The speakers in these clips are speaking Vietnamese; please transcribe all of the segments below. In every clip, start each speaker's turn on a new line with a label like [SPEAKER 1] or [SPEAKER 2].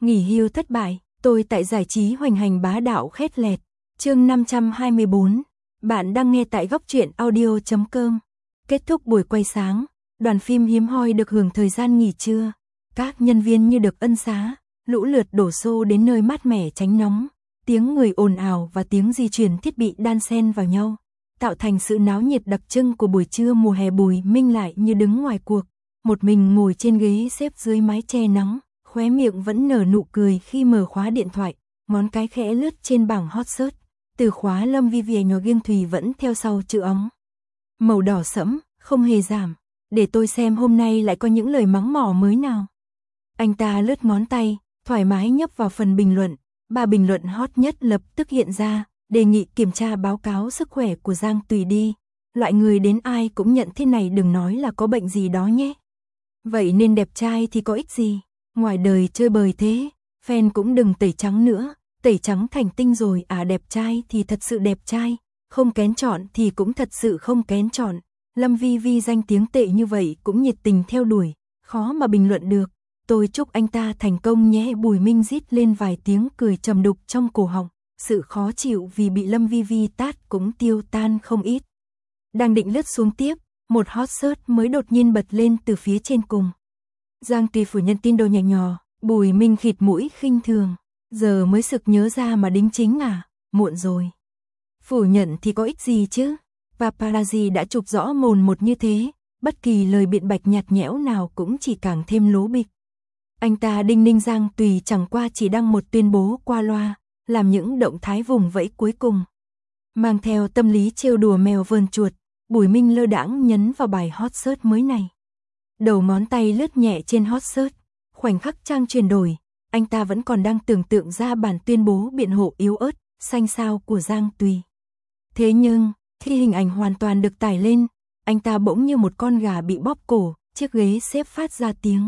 [SPEAKER 1] Nghỉ hưu thất bại, tôi tại giải trí hoành hành bá đạo khét lẹt. Chương 524. Bạn đang nghe tại góc truyện audio.com. Kết thúc buổi quay sáng, đoàn phim hiếm hoi được hưởng thời gian nghỉ trưa. Các nhân viên như được ân xá, lũ lượt đổ xô đến nơi mát mẻ tránh nóng. Tiếng người ồn ào và tiếng di chuyển thiết bị đan xen vào nhau, tạo thành sự náo nhiệt đặc trưng của buổi trưa mùa hè. Bùi Minh lại như đứng ngoài cuộc, một mình ngồi trên ghế xếp dưới mái che nắng, khóe miệng vẫn nở nụ cười khi mở khóa điện thoại, ngón cái khẽ lướt trên bảng hot search. Từ khóa Lâm Vi Vie nhỏ Giêng Thùy vẫn theo sau chữ óng màu đỏ sẫm, không hề giảm. Để tôi xem hôm nay lại có những lời mắng mỏ mới nào. Anh ta lướt ngón tay, thoải mái nhấp vào phần bình luận. 3 bình luận hot nhất lập tức hiện ra, đề nghị kiểm tra báo cáo sức khỏe của Giang Tùy đi. Loại người đến ai cũng nhận thế này đừng nói là có bệnh gì đó nhé. Vậy nên đẹp trai thì có ích gì, ngoài đời chơi bời thế, fan cũng đừng tẩy trắng nữa, tẩy trắng thành tinh rồi à. Đẹp trai thì thật sự đẹp trai, không kén chọn thì cũng thật sự không kén chọn. Lâm Vi Vi danh tiếng tệ như vậy cũng nhiệt tình theo đuổi, khó mà bình luận được. Tôi chúc anh ta thành công nhé. Bùi Minh rít lên vài tiếng cười trầm đục trong cổ họng, sự khó chịu vì bị Lâm Vi Vi tát cũng tiêu tan không ít. Đang định lướt xuống tiếp, một hot search mới đột nhiên bật lên từ phía trên cùng. Giang Tùy phủ nhận tin đồn nhẹ nhò. Bùi Minh khịt mũi khinh thường, giờ mới sực nhớ ra mà đính chính à, muộn rồi. Phủ nhận thì có ích gì chứ, paparazzi đã chụp rõ mồn một như thế, bất kỳ lời biện bạch nhạt nhẽo nào cũng chỉ càng thêm lố bịch. Anh ta đinh ninh Giang Tùy chẳng qua chỉ đăng một tuyên bố qua loa, làm những động thái vùng vẫy cuối cùng. Mang theo tâm lý trêu đùa mèo vờn chuột, Bùi Minh lơ đãng nhấn vào bài hot search mới này. Đầu ngón tay lướt nhẹ trên hot search, khoảnh khắc trang chuyển đổi, anh ta vẫn còn đang tưởng tượng ra bản tuyên bố biện hộ yếu ớt, xanh xao của Giang Tùy. Thế nhưng, khi hình ảnh hoàn toàn được tải lên, anh ta bỗng như một con gà bị bóp cổ, chiếc ghế xếp phát ra tiếng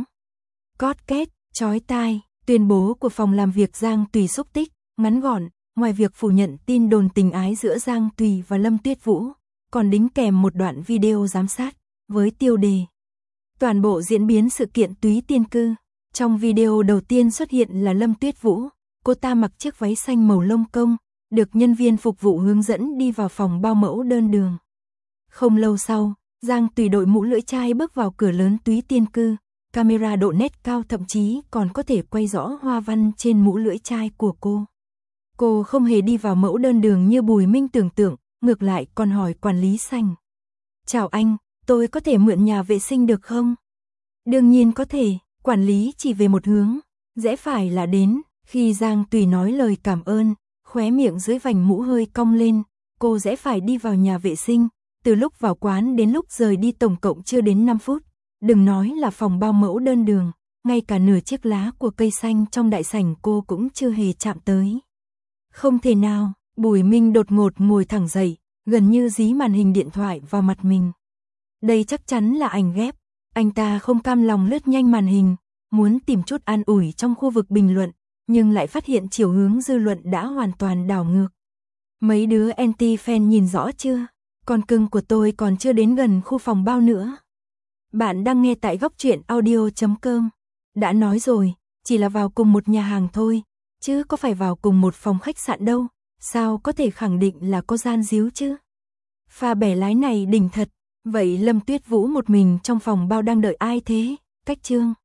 [SPEAKER 1] cót két, chói tai. Tuyên bố của phòng làm việc Giang Tùy xúc tích, ngắn gọn, ngoài việc phủ nhận tin đồn tình ái giữa Giang Tùy và Lâm Tuyết Vũ, còn đính kèm một đoạn video giám sát, với tiêu đề toàn bộ diễn biến sự kiện Túy Tiên Cư. Trong video đầu tiên xuất hiện là Lâm Tuyết Vũ, cô ta mặc chiếc váy xanh màu lông công, được nhân viên phục vụ hướng dẫn đi vào phòng bao mẫu đơn đường. Không lâu sau, Giang Tùy đội mũ lưỡi chai bước vào cửa lớn Túy Tiên Cư, camera độ nét cao thậm chí còn có thể quay rõ hoa văn trên mũ lưỡi chai của cô. Cô không hề đi vào mẫu đơn đường như Bùi Minh tưởng tượng, ngược lại còn hỏi quản lý sảnh. Chào anh, tôi có thể mượn nhà vệ sinh được không? Đương nhiên có thể. Quản lý chỉ về một hướng, rẽ phải là đến. Khi Giang Tùy nói lời cảm ơn, khóe miệng dưới vành mũ hơi cong lên, cô rẽ phải đi vào nhà vệ sinh. Từ lúc vào quán đến lúc rời đi tổng cộng chưa đến 5 phút. Đừng nói là phòng bao mẫu đơn đường, ngay cả nửa chiếc lá của cây xanh trong đại sảnh cô cũng chưa hề chạm tới. Không thể nào, Bùi Minh đột ngột ngồi thẳng dậy, gần như dí màn hình điện thoại vào mặt mình. Đây chắc chắn là ảnh ghép. Anh ta không cam lòng lướt nhanh màn hình, muốn tìm chút an ủi trong khu vực bình luận, nhưng lại phát hiện chiều hướng dư luận đã hoàn toàn đảo ngược. Mấy đứa anti-fan nhìn rõ chưa? Con cưng của tôi còn chưa đến gần khu phòng bao nữa. Bạn đang nghe tại góc truyện audio.com. Đã nói rồi, chỉ là vào cùng một nhà hàng thôi, chứ có phải vào cùng một phòng khách sạn đâu, sao có thể khẳng định là có gian díu chứ? Pha bẻ lái này đỉnh thật. Vậy Lâm Tuyết Vũ một mình trong phòng bao đang đợi ai thế? Cách chương